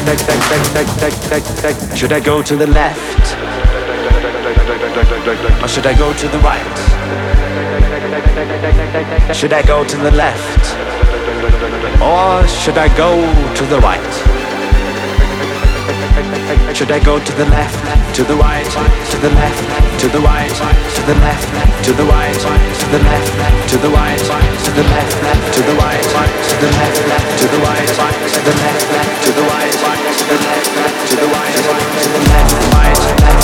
Should I go to the left? Or should I go to the right? Should I go to the left? Or should I go to the right? Should I go to the left, to the right, to the left, to the right, to the left, to the right, to the left, to the right, to the left, to the right, to the left, to the right, to the left, to the right, to the left, to the right, to the left, right.